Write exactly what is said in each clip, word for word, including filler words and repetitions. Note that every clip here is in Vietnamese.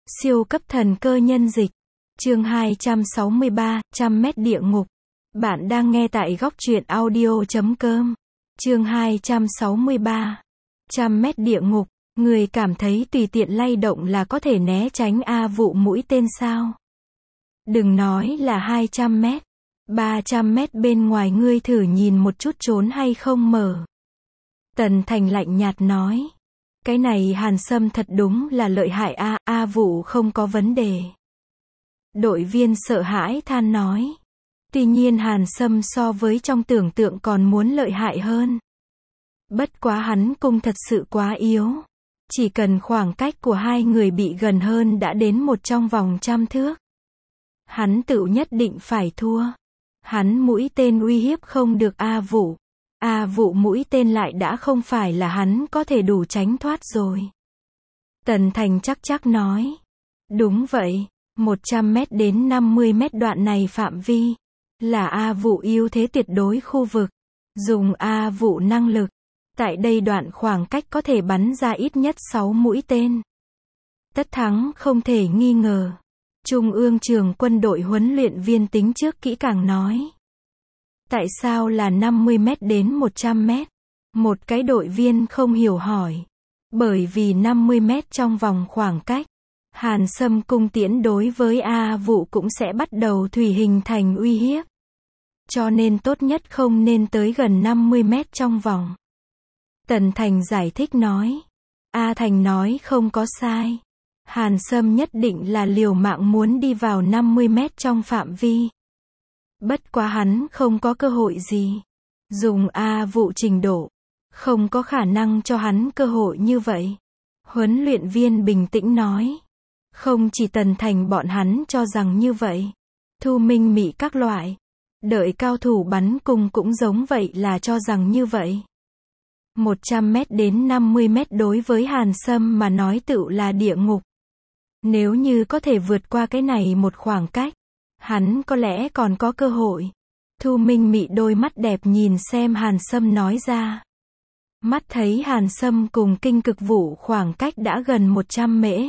Siêu cấp thần cơ nhân dịch. Chương hai trăm sáu mươi ba, trăm mét địa ngục. Bạn đang nghe tại góc truyện audio chấm com. Chương hai trăm sáu mươi ba. Trăm mét địa ngục. Người cảm thấy tùy tiện lay động là có thể né tránh A vụ mũi tên sao? Đừng nói là hai trăm mét. ba trăm mét bên ngoài ngươi thử nhìn một chút trốn hay không mở. Tần Thành lạnh nhạt nói. Cái này Hàn Sâm thật đúng là lợi hại a, A vụ không có vấn đề. Đội viên sợ hãi than nói. Tuy nhiên Hàn Sâm so với trong tưởng tượng còn muốn lợi hại hơn. Bất quá hắn cung thật sự quá yếu. Chỉ cần khoảng cách của hai người bị gần hơn đã đến một trong vòng trăm thước. Hắn tự nhất định phải thua. Hắn mũi tên uy hiếp không được A vụ. A vụ mũi tên lại đã không phải là hắn có thể đủ tránh thoát rồi. Tần Thành chắc chắc nói. Đúng vậy, một trăm mét đến năm mươi mét đoạn này phạm vi. Là A vụ ưu thế tuyệt đối khu vực. Dùng A vụ năng lực. Tại đây đoạn khoảng cách có thể bắn ra ít nhất sáu mũi tên. Tất thắng không thể nghi ngờ. Trung ương trường quân đội huấn luyện viên tính trước kỹ càng nói. Tại sao là năm mươi mét đến một trăm mét? Một cái đội viên không hiểu hỏi. Bởi vì năm mươi mét trong vòng khoảng cách, Hàn Sâm cung tiễn đối với A vụ cũng sẽ bắt đầu thủy hình thành uy hiếp. Cho nên tốt nhất không nên tới gần năm mươi mét trong vòng. Tần Thành giải thích nói. A Thành nói không có sai. Hàn Sâm nhất định là liều mạng muốn đi vào năm mươi mét trong phạm vi. Bất quá hắn không có cơ hội gì. Dùng A vụ trình độ. Không có khả năng cho hắn cơ hội như vậy. Huấn luyện viên bình tĩnh nói. Không chỉ Tần Thành bọn hắn cho rằng như vậy. Thu Minh Mị các loại. Đợi cao thủ bắn cung cũng giống vậy là cho rằng như vậy. một trăm mét đến năm mươi mét đối với Hàn Sâm mà nói tựu là địa ngục. Nếu như có thể vượt qua cái này một khoảng cách, hắn có lẽ còn có cơ hội. Thu Minh Mị đôi mắt đẹp nhìn xem Hàn Sâm nói ra. Mắt thấy Hàn Sâm cùng Kinh Cực Vũ khoảng cách đã gần một trăm mễ.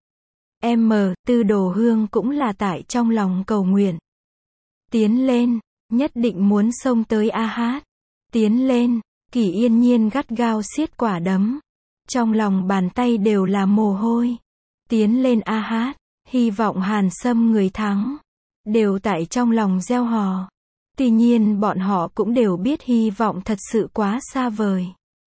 M, Tư Đồ Hương cũng là tại trong lòng cầu nguyện. Tiến lên, nhất định muốn xông tới A Hát. Tiến lên, Kỷ Yên Nhiên gắt gao siết quả đấm. Trong lòng bàn tay đều là mồ hôi. Tiến lên A Hát, hy vọng Hàn Sâm người thắng. Đều tại trong lòng gieo hò. Tuy nhiên bọn họ cũng đều biết hy vọng thật sự quá xa vời.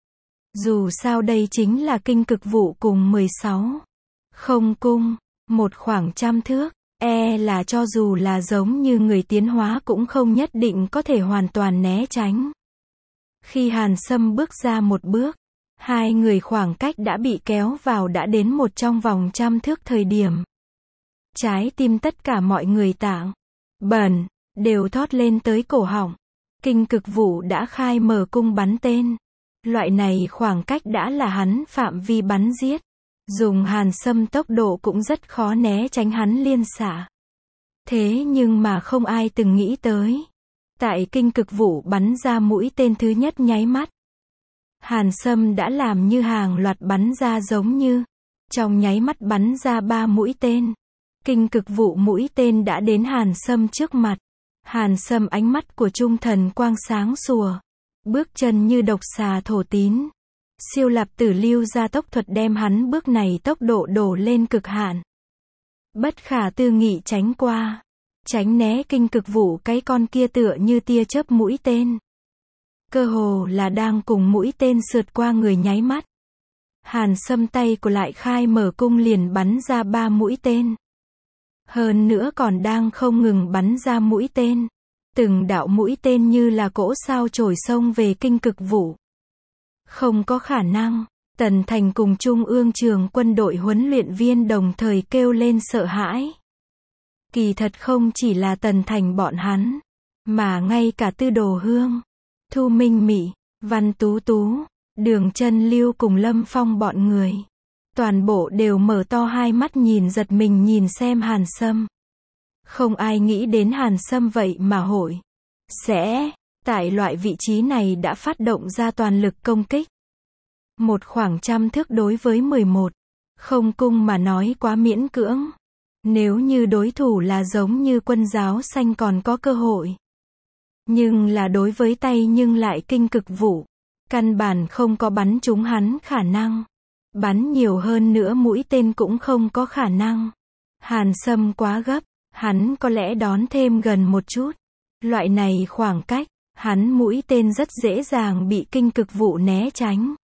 Dù sao đây chính là Kinh Cực Vũ cùng mười sáu. Không cung, một khoảng trăm thước, e là cho dù là giống như người tiến hóa cũng không nhất định có thể hoàn toàn né tránh. Khi Hàn Sâm bước ra một bước, hai người khoảng cách đã bị kéo vào đã đến một trong vòng trăm thước thời điểm. Trái tim tất cả mọi người tạng, bẩn, đều thót lên tới cổ họng. Kinh Cực Vũ đã khai mở cung bắn tên. Loại này khoảng cách đã là hắn phạm vi bắn giết. Dùng Hàn Sâm tốc độ cũng rất khó né tránh hắn liên xạ. Thế nhưng mà không ai từng nghĩ tới. Tại Kinh Cực Vũ bắn ra mũi tên thứ nhất nháy mắt. Hàn Sâm đã làm như hàng loạt bắn ra giống như. Trong nháy mắt bắn ra ba mũi tên. Kinh Cực Vũ mũi tên đã đến Hàn Sâm trước mặt. Hàn Sâm ánh mắt của trung thần quang sáng sủa. Bước chân như độc xà thổ tín. Siêu lạp tử lưu ra tốc thuật đem hắn bước này tốc độ đổ lên cực hạn. Bất khả tư nghị tránh qua. Tránh né Kinh Cực Vũ cái con kia tựa như tia chớp mũi tên. Cơ hồ là đang cùng mũi tên sượt qua người nháy mắt. Hàn Sâm tay của lại khai mở cung liền bắn ra ba mũi tên. Hơn nữa còn đang không ngừng bắn ra mũi tên. Từng đạo mũi tên như là cỗ sao trổi sông về Kinh Cực Vũ. Không có khả năng. Tần Thành cùng Trung ương trường quân đội huấn luyện viên đồng thời kêu lên sợ hãi. Kỳ thật không chỉ là Tần Thành bọn hắn, mà ngay cả Tư Đồ Hương, Thu Minh Mị, Văn Tú Tú, Đường Chân Lưu cùng Lâm Phong bọn người. Toàn bộ đều mở to hai mắt nhìn giật mình nhìn xem Hàn Sâm. Không ai nghĩ đến Hàn Sâm vậy mà hội sẽ tại loại vị trí này đã phát động ra toàn lực công kích. Một khoảng trăm thước đối với mười một. Không cung mà nói quá miễn cưỡng. Nếu như đối thủ là giống như Quân Giáo Xanh còn có cơ hội. Nhưng là đối với tay nhưng lại Kinh Cực Vũ. Căn bản không có bắn trúng hắn khả năng. Bắn nhiều hơn nữa mũi tên cũng không có khả năng. Hàn Sâm quá gấp, hắn có lẽ đón thêm gần một chút. Loại này khoảng cách, hắn mũi tên rất dễ dàng bị Kinh Cực Vũ né tránh.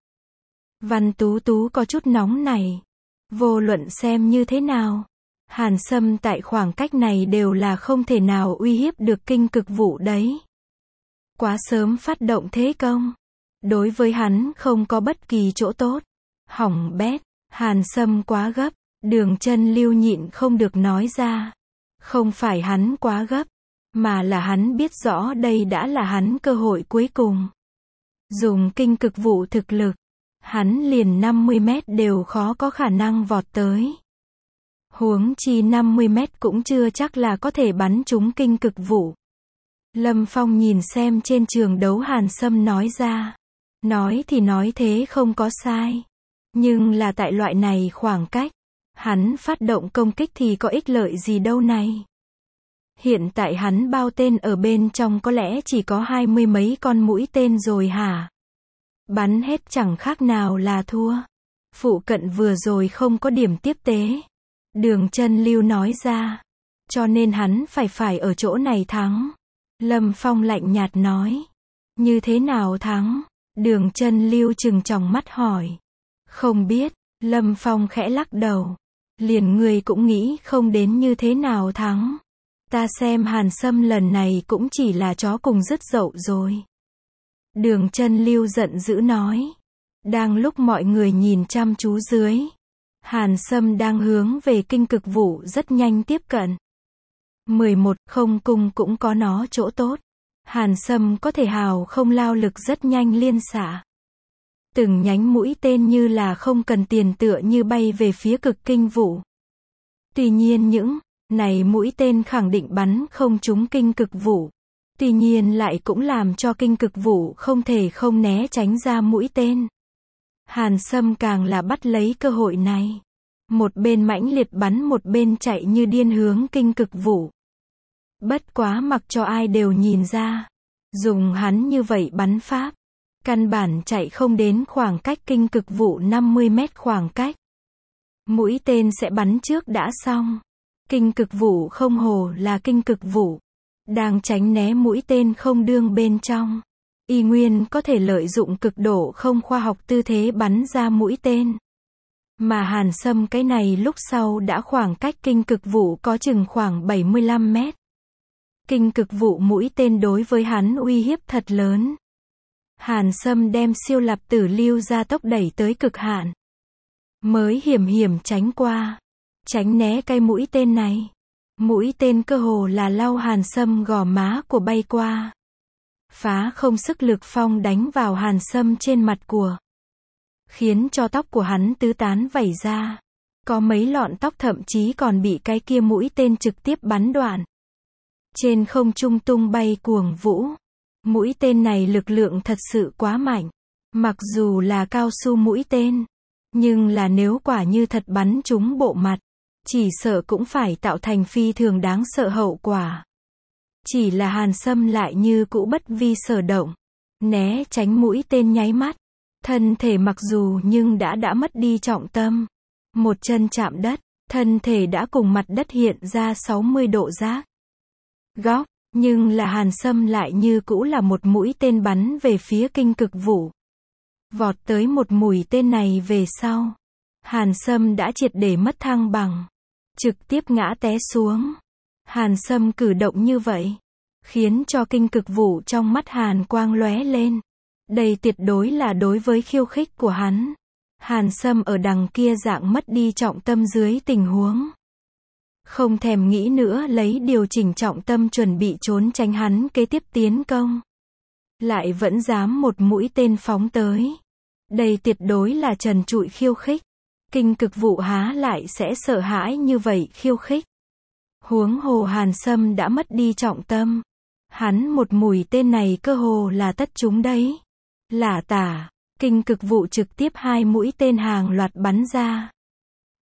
Văn Tú Tú có chút nóng này. Vô luận xem như thế nào, Hàn Sâm tại khoảng cách này đều là không thể nào uy hiếp được Kinh Cực Vũ đấy. Quá sớm phát động thế công. Đối với hắn không có bất kỳ chỗ tốt. Hỏng bét, Hàn Sâm quá gấp, Đường Chân Lưu nhịn không được nói ra. Không phải hắn quá gấp, mà là hắn biết rõ đây đã là hắn cơ hội cuối cùng. Dùng Kinh Cực Vũ thực lực, hắn liền năm mươi mét đều khó có khả năng vọt tới. Huống chi năm mươi mét cũng chưa chắc là có thể bắn trúng Kinh Cực Vũ. Lâm Phong nhìn xem trên trường đấu Hàn Sâm nói ra. Nói thì nói thế không có sai. Nhưng là tại loại này khoảng cách, hắn phát động công kích thì có ích lợi gì đâu này. Hiện tại hắn bao tên ở bên trong có lẽ chỉ có hai mươi mấy con mũi tên rồi hả? Bắn hết chẳng khác nào là thua. Phụ cận vừa rồi không có điểm tiếp tế. Đường Chân Lưu nói ra. Cho nên hắn phải phải ở chỗ này thắng. Lâm Phong lạnh nhạt nói. Như thế nào thắng? Đường Chân Lưu trừng tròng mắt hỏi. Không biết, Lâm Phong khẽ lắc đầu. Liền người cũng nghĩ không đến như thế nào thắng. Ta xem Hàn Sâm lần này cũng chỉ là chó cùng dứt dậu rồi. Đường Chân Lưu giận dữ nói. Đang lúc mọi người nhìn chăm chú dưới, Hàn Sâm đang hướng về Kinh Cực Vũ rất nhanh tiếp cận. mười một Không cung cũng có nó chỗ tốt. Hàn Sâm có thể hào không lao lực rất nhanh liên xạ. Từng nhánh mũi tên như là không cần tiền tựa như bay về phía Cực Kinh Vũ. Tuy nhiên những này mũi tên khẳng định bắn không trúng Kinh Cực Vũ. Tuy nhiên lại cũng làm cho Kinh Cực Vũ không thể không né tránh ra mũi tên. Hàn Sâm càng là bắt lấy cơ hội này. Một bên mãnh liệt bắn một bên chạy như điên hướng Kinh Cực Vũ. Bất quá mặc cho ai đều nhìn ra. Dùng hắn như vậy bắn pháp. Căn bản chạy không đến khoảng cách Kinh Cực Vũ năm mươi mét khoảng cách. Mũi tên sẽ bắn trước đã xong. Kinh Cực Vũ không hồ là Kinh Cực Vũ. Đang tránh né mũi tên không đương bên trong. Y nguyên có thể lợi dụng cực độ không khoa học tư thế bắn ra mũi tên. Mà Hàn Sâm cái này lúc sau đã khoảng cách Kinh Cực Vũ có chừng khoảng bảy mươi lăm mét. Kinh Cực Vũ mũi tên đối với hắn uy hiếp thật lớn. Hàn Sâm đem siêu lạp tử lưu ra tốc đẩy tới cực hạn. Mới hiểm hiểm tránh qua. Tránh né cây mũi tên này. Mũi tên cơ hồ là lau Hàn Sâm gò má của bay qua. Phá không sức lực phong đánh vào Hàn Sâm trên mặt của. Khiến cho tóc của hắn tứ tán vẩy ra. Có mấy lọn tóc thậm chí còn bị cái kia mũi tên trực tiếp bắn đoạn. Trên không trung tung bay cuồng vũ. Mũi tên này lực lượng thật sự quá mạnh. Mặc dù là cao su mũi tên. Nhưng là nếu quả như thật bắn trúng bộ mặt. Chỉ sợ cũng phải tạo thành phi thường đáng sợ hậu quả. Chỉ là Hàn Sâm lại như cũ bất vi sở động. Né tránh mũi tên nháy mắt. Thân thể mặc dù nhưng đã đã mất đi trọng tâm. Một chân chạm đất. Thân thể đã cùng mặt đất hiện ra sáu mươi độ giác. Góc. Nhưng là Hàn Sâm lại như cũ là một mũi tên bắn về phía Kinh Cực Vũ. Vọt tới một mũi tên này về sau. Hàn Sâm đã triệt để mất thăng bằng. Trực tiếp ngã té xuống. Hàn Sâm cử động như vậy. Khiến cho Kinh Cực Vũ trong mắt Hàn quang lóe lên. Đây tuyệt đối là đối với khiêu khích của hắn. Hàn Sâm ở đằng kia dạng mất đi trọng tâm dưới tình huống. Không thèm nghĩ nữa lấy điều chỉnh trọng tâm chuẩn bị trốn tránh hắn kế tiếp tiến công. Lại vẫn dám một mũi tên phóng tới. Đây tuyệt đối là trần trụi khiêu khích. Kinh Cực Vũ há lại sẽ sợ hãi như vậy khiêu khích. Huống hồ Hàn Sâm đã mất đi trọng tâm. Hắn một mũi tên này cơ hồ là tất chúng đấy. Lả tả, Kinh Cực Vũ trực tiếp hai mũi tên hàng loạt bắn ra.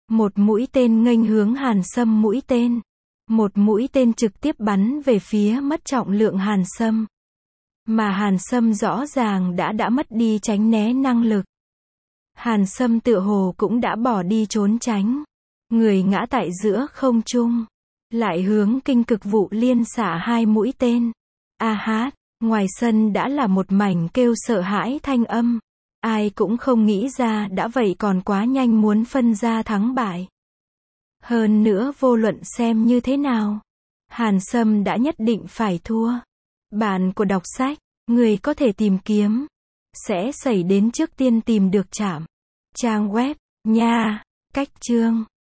Một mũi tên nghênh hướng Hàn Sâm mũi tên. Một mũi tên trực tiếp bắn về phía mất trọng lượng Hàn Sâm. Mà Hàn Sâm rõ ràng đã đã mất đi tránh né năng lực. Hàn Sâm tựa hồ cũng đã bỏ đi trốn tránh. Người ngã tại giữa không trung. Lại hướng Kinh Cực Vụ Liên xả hai mũi tên. A hát, ngoài sân đã là một mảnh kêu sợ hãi thanh âm. Ai cũng không nghĩ ra đã vậy còn quá nhanh muốn phân ra thắng bại. Hơn nữa vô luận xem như thế nào, Hàn Sâm đã nhất định phải thua. Bạn của đọc sách, người có thể tìm kiếm, sẽ xảy đến trước tiên tìm được trạm. Trang web, nha, cách chương.